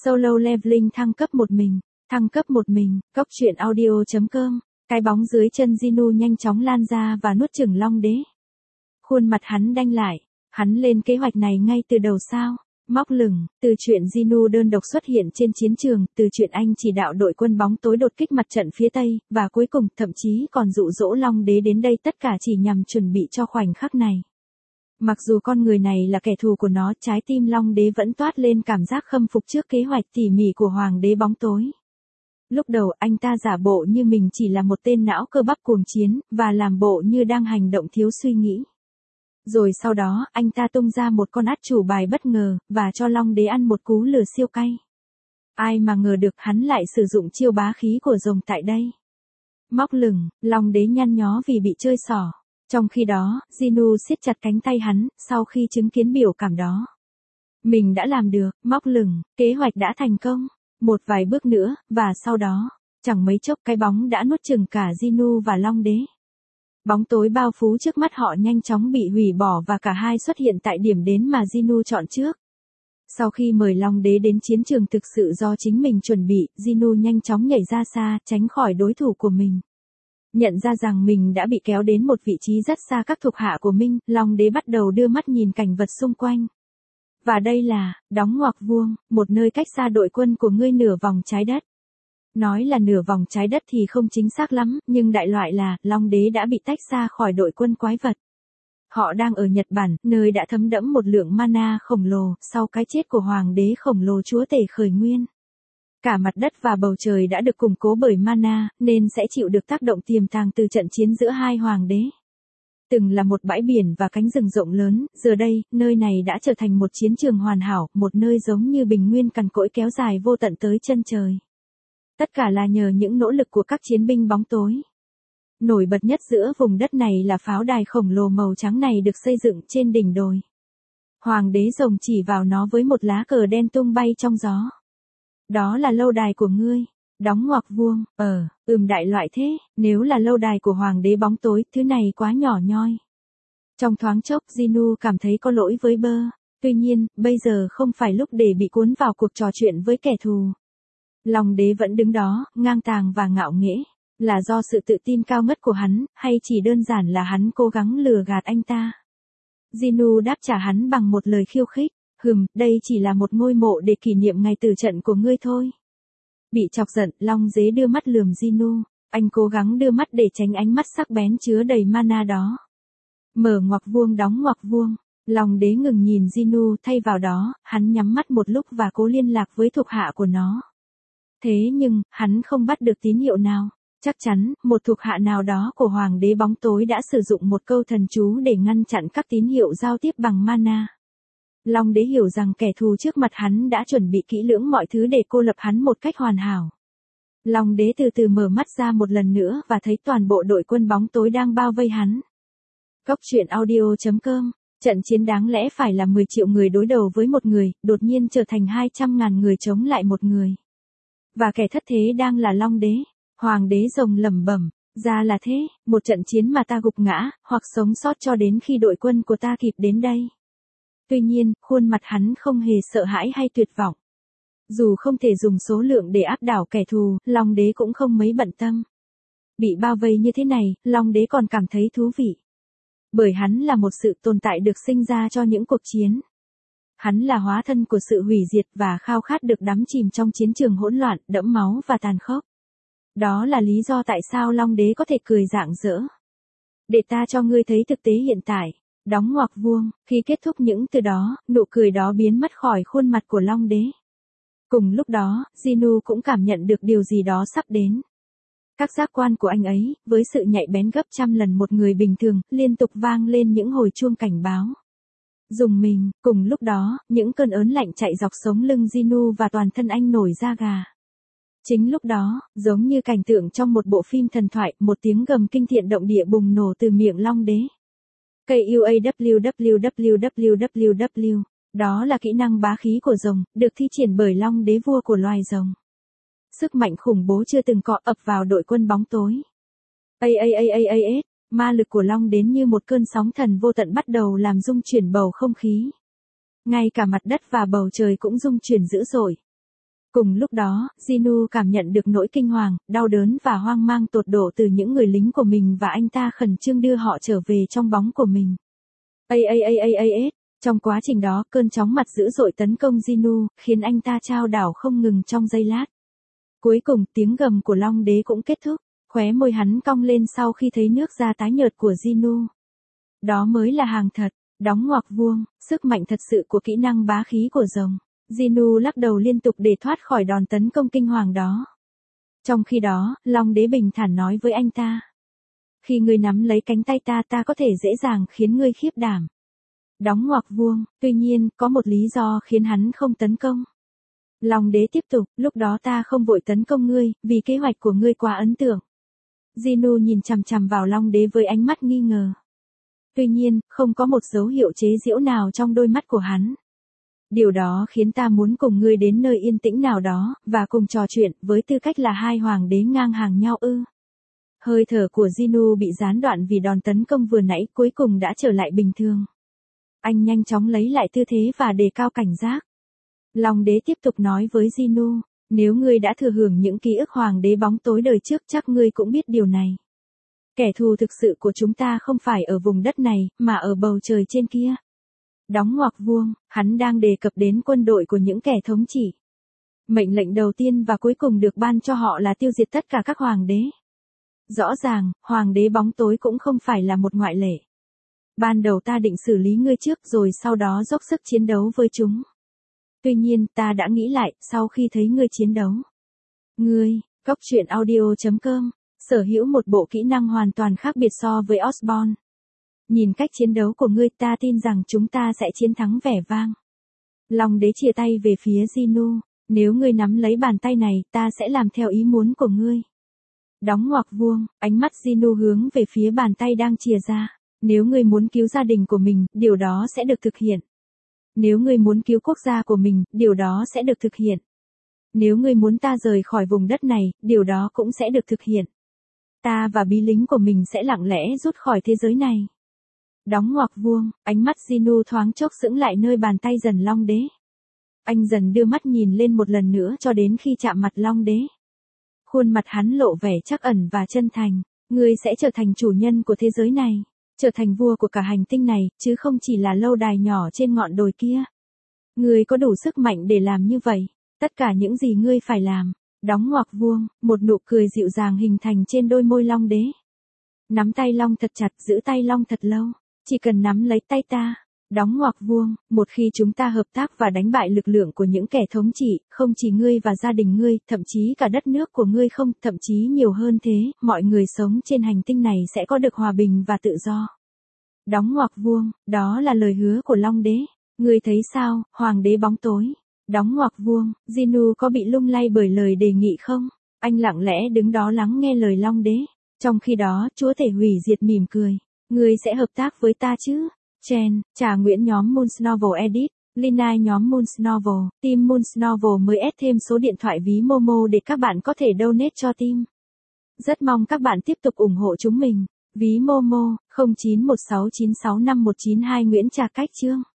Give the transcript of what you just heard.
Solo Leveling thăng cấp một mình, Cốc truyện audio.com, cái bóng dưới chân Jinnu nhanh chóng lan ra và nuốt chửng Long Đế. Khuôn mặt hắn đanh lại, hắn lên kế hoạch này ngay từ đầu sao? Móc lửng, từ chuyện Jinnu đơn độc xuất hiện trên chiến trường, từ chuyện anh chỉ đạo đội quân bóng tối đột kích mặt trận phía Tây, và cuối cùng thậm chí còn dụ dỗ Long Đế đến đây, tất cả chỉ nhằm chuẩn bị cho khoảnh khắc này. Mặc dù con người này là kẻ thù của nó, trái tim Long Đế vẫn toát lên cảm giác khâm phục trước kế hoạch tỉ mỉ của Hoàng đế bóng tối. Lúc đầu anh ta giả bộ như mình chỉ là một tên não cơ bắp cuồng chiến, và làm bộ như đang hành động thiếu suy nghĩ. Rồi sau đó, anh ta tung ra một con át chủ bài bất ngờ, và cho Long Đế ăn một cú lừa siêu cay. Ai mà ngờ được hắn lại sử dụng chiêu bá khí của rồng tại đây. Móc lửng, Long Đế nhăn nhó vì bị chơi xỏ. Trong khi đó, Jinnu siết chặt cánh tay hắn, sau khi chứng kiến biểu cảm đó. Mình đã làm được, móc lửng, kế hoạch đã thành công. Một vài bước nữa, và sau đó, chẳng mấy chốc cái bóng đã nuốt chửng cả Jinnu và Long Đế. Bóng tối bao phủ trước mắt họ nhanh chóng bị hủy bỏ và cả hai xuất hiện tại điểm đến mà Jinnu chọn trước. Sau khi mời Long Đế đến chiến trường thực sự do chính mình chuẩn bị, Jinnu nhanh chóng nhảy ra xa, tránh khỏi đối thủ của mình. Nhận ra rằng mình đã bị kéo đến một vị trí rất xa các thuộc hạ của mình, Long Đế bắt đầu đưa mắt nhìn cảnh vật xung quanh. Và đây là, đóng ngoặc vuông, một nơi cách xa đội quân của ngươi nửa vòng trái đất. Nói là nửa vòng trái đất thì không chính xác lắm, nhưng đại loại là, Long Đế đã bị tách xa khỏi đội quân quái vật. Họ đang ở Nhật Bản, nơi đã thấm đẫm một lượng mana khổng lồ, sau cái chết của Hoàng đế khổng lồ chúa tể khởi nguyên. Cả mặt đất và bầu trời đã được củng cố bởi mana, nên sẽ chịu được tác động tiềm tàng từ trận chiến giữa hai hoàng đế. Từng là một bãi biển và cánh rừng rộng lớn, giờ đây, nơi này đã trở thành một chiến trường hoàn hảo, một nơi giống như bình nguyên cằn cỗi kéo dài vô tận tới chân trời. Tất cả là nhờ những nỗ lực của các chiến binh bóng tối. Nổi bật nhất giữa vùng đất này là pháo đài khổng lồ màu trắng này được xây dựng trên đỉnh đồi. Hoàng đế rồng chỉ vào nó với một lá cờ đen tung bay trong gió. Đó là lâu đài của ngươi. Đóng ngoặc vuông, đại loại thế, nếu là lâu đài của Hoàng đế bóng tối, thứ này quá nhỏ nhoi. Trong thoáng chốc, Jinnu cảm thấy có lỗi với Bơ. Tuy nhiên, bây giờ không phải lúc để bị cuốn vào cuộc trò chuyện với kẻ thù. Long Đế vẫn đứng đó, ngang tàng và ngạo nghễ. Là do sự tự tin cao ngất của hắn, hay chỉ đơn giản là hắn cố gắng lừa gạt anh ta? Jinnu đáp trả hắn bằng một lời khiêu khích. Đây chỉ là một ngôi mộ để kỷ niệm ngày tử trận của ngươi thôi. Bị chọc giận, Long Đế đưa mắt lườm Jinnu. Anh cố gắng đưa mắt để tránh ánh mắt sắc bén chứa đầy mana đó. Mở ngoặc vuông đóng ngoặc vuông. Long Đế ngừng nhìn Jinnu, thay vào đó, hắn nhắm mắt một lúc và cố liên lạc với thuộc hạ của nó. Thế nhưng, hắn không bắt được tín hiệu nào. Chắc chắn, một thuộc hạ nào đó của Hoàng đế bóng tối đã sử dụng một câu thần chú để ngăn chặn các tín hiệu giao tiếp bằng mana. Long Đế hiểu rằng kẻ thù trước mặt hắn đã chuẩn bị kỹ lưỡng mọi thứ để cô lập hắn một cách hoàn hảo. Long Đế từ từ mở mắt ra một lần nữa và thấy toàn bộ đội quân bóng tối đang bao vây hắn. Cốc truyện audio.com, trận chiến đáng lẽ phải là 10 triệu người đối đầu với một người, đột nhiên trở thành 200.000 người chống lại một người. Và kẻ thất thế đang là Long Đế. Hoàng đế rồng lẩm bẩm, ra là thế, một trận chiến mà ta gục ngã, hoặc sống sót cho đến khi đội quân của ta kịp đến đây. Tuy nhiên, khuôn mặt hắn không hề sợ hãi hay tuyệt vọng. Dù không thể dùng số lượng để áp đảo kẻ thù, Long Đế cũng không mấy bận tâm. Bị bao vây như thế này, Long Đế còn cảm thấy thú vị. Bởi hắn là một sự tồn tại được sinh ra cho những cuộc chiến. Hắn là hóa thân của sự hủy diệt và khao khát được đắm chìm trong chiến trường hỗn loạn, đẫm máu và tàn khốc. Đó là lý do tại sao Long Đế có thể cười rạng rỡ. Để ta cho ngươi thấy thực tế hiện tại. Đóng ngoặc vuông, khi kết thúc những từ đó, nụ cười đó biến mất khỏi khuôn mặt của Long Đế. Cùng lúc đó, Jinnu cũng cảm nhận được điều gì đó sắp đến. Các giác quan của anh ấy, với sự nhạy bén gấp trăm lần một người bình thường, liên tục vang lên những hồi chuông cảnh báo. Rùng mình, cùng lúc đó, những cơn ớn lạnh chạy dọc sống lưng Jinnu và toàn thân anh nổi da gà. Chính lúc đó, giống như cảnh tượng trong một bộ phim thần thoại, một tiếng gầm kinh thiên động địa bùng nổ từ miệng Long Đế. KUAWWWWW, đó là kỹ năng bá khí của rồng, được thi triển bởi Long Đế vua của loài rồng. Sức mạnh khủng bố chưa từng có ập vào đội quân bóng tối. Ma lực của Long đến như một cơn sóng thần vô tận bắt đầu làm rung chuyển bầu không khí. Ngay cả mặt đất và bầu trời cũng rung chuyển dữ dội. Cùng lúc đó, Jinu cảm nhận được nỗi kinh hoàng, đau đớn và hoang mang tột độ từ những người lính của mình và anh ta khẩn trương đưa họ trở về trong bóng của mình. Trong quá trình đó, cơn chóng mặt dữ dội tấn công Jinu, khiến anh ta chao đảo không ngừng trong giây lát. Cuối cùng, tiếng gầm của Long Đế cũng kết thúc, khóe môi hắn cong lên sau khi thấy nước da tái nhợt của Jinu. Đó mới là hàng thật, đóng ngoặc vuông, sức mạnh thật sự của kỹ năng bá khí của rồng. Jinu lắc đầu liên tục để thoát khỏi đòn tấn công kinh hoàng đó. Trong khi đó, Long Đế bình thản nói với anh ta. Khi ngươi nắm lấy cánh tay ta, ta có thể dễ dàng khiến ngươi khiếp đảm. Đóng ngoặc vuông, tuy nhiên, có một lý do khiến hắn không tấn công. Long Đế tiếp tục, lúc đó ta không vội tấn công ngươi, vì kế hoạch của ngươi quá ấn tượng. Jinu nhìn chằm chằm vào Long Đế với ánh mắt nghi ngờ. Tuy nhiên, không có một dấu hiệu chế giễu nào trong đôi mắt của hắn. Điều đó khiến ta muốn cùng ngươi đến nơi yên tĩnh nào đó, và cùng trò chuyện, với tư cách là hai hoàng đế ngang hàng nhau ư. Hơi thở của Jinu bị gián đoạn vì đòn tấn công vừa nãy cuối cùng đã trở lại bình thường. Anh nhanh chóng lấy lại tư thế và đề cao cảnh giác. Long Đế tiếp tục nói với Jinu, nếu ngươi đã thừa hưởng những ký ức hoàng đế bóng tối đời trước chắc ngươi cũng biết điều này. Kẻ thù thực sự của chúng ta không phải ở vùng đất này, mà ở bầu trời trên kia. Đóng ngoặc vuông, hắn đang đề cập đến quân đội của những kẻ thống trị. Mệnh lệnh đầu tiên và cuối cùng được ban cho họ là tiêu diệt tất cả các hoàng đế. Rõ ràng, hoàng đế bóng tối cũng không phải là một ngoại lệ. Ban đầu ta định xử lý ngươi trước rồi sau đó dốc sức chiến đấu với chúng. Tuy nhiên, ta đã nghĩ lại, sau khi thấy ngươi chiến đấu. Ngươi, goctruyện.audio.com, sở hữu một bộ kỹ năng hoàn toàn khác biệt so với Osborn. Nhìn cách chiến đấu của ngươi, ta tin rằng chúng ta sẽ chiến thắng vẻ vang. Long Đế chìa tay về phía Jinu, nếu ngươi nắm lấy bàn tay này, ta sẽ làm theo ý muốn của ngươi. Đóng ngoặc vuông, ánh mắt Jinu hướng về phía bàn tay đang chìa ra. Nếu ngươi muốn cứu gia đình của mình, điều đó sẽ được thực hiện. Nếu ngươi muốn cứu quốc gia của mình, điều đó sẽ được thực hiện. Nếu ngươi muốn ta rời khỏi vùng đất này, điều đó cũng sẽ được thực hiện. Ta và bí lính của mình sẽ lặng lẽ rút khỏi thế giới này. Đóng ngoặc vuông, ánh mắt Jinu thoáng chốc sững lại nơi bàn tay dần Long Đế. Anh dần đưa mắt nhìn lên một lần nữa cho đến khi chạm mặt Long Đế. Khuôn mặt hắn lộ vẻ trắc ẩn và chân thành. Ngươi sẽ trở thành chủ nhân của thế giới này. Trở thành vua của cả hành tinh này, chứ không chỉ là lâu đài nhỏ trên ngọn đồi kia. Ngươi có đủ sức mạnh để làm như vậy. Tất cả những gì ngươi phải làm. Đóng ngoặc vuông, một nụ cười dịu dàng hình thành trên đôi môi Long Đế. Nắm tay Long thật chặt, giữ tay Long thật lâu. Chỉ cần nắm lấy tay ta. Đóng ngoặc vuông, một khi chúng ta hợp tác và đánh bại lực lượng của những kẻ thống trị, không chỉ ngươi và gia đình ngươi, thậm chí cả đất nước của ngươi không, thậm chí nhiều hơn thế, mọi người sống trên hành tinh này sẽ có được hòa bình và tự do. Đóng ngoặc vuông, đó là lời hứa của Long Đế. Ngươi thấy sao, hoàng đế bóng tối? Đóng ngoặc vuông, Jinu có bị lung lay bởi lời đề nghị không? Anh lặng lẽ đứng đó lắng nghe lời Long Đế. Trong khi đó, chúa tể hủy diệt mỉm cười. Ngươi sẽ hợp tác với ta chứ? Chen, Trà Nguyễn nhóm Moons Novel Edit, Lina nhóm Moons Novel, team Moons Novel mới add thêm số điện thoại ví Momo để các bạn có thể donate cho team. Rất mong các bạn tiếp tục ủng hộ chúng mình. Ví Momo, 0916965192 Nguyễn Trà Cách Chương.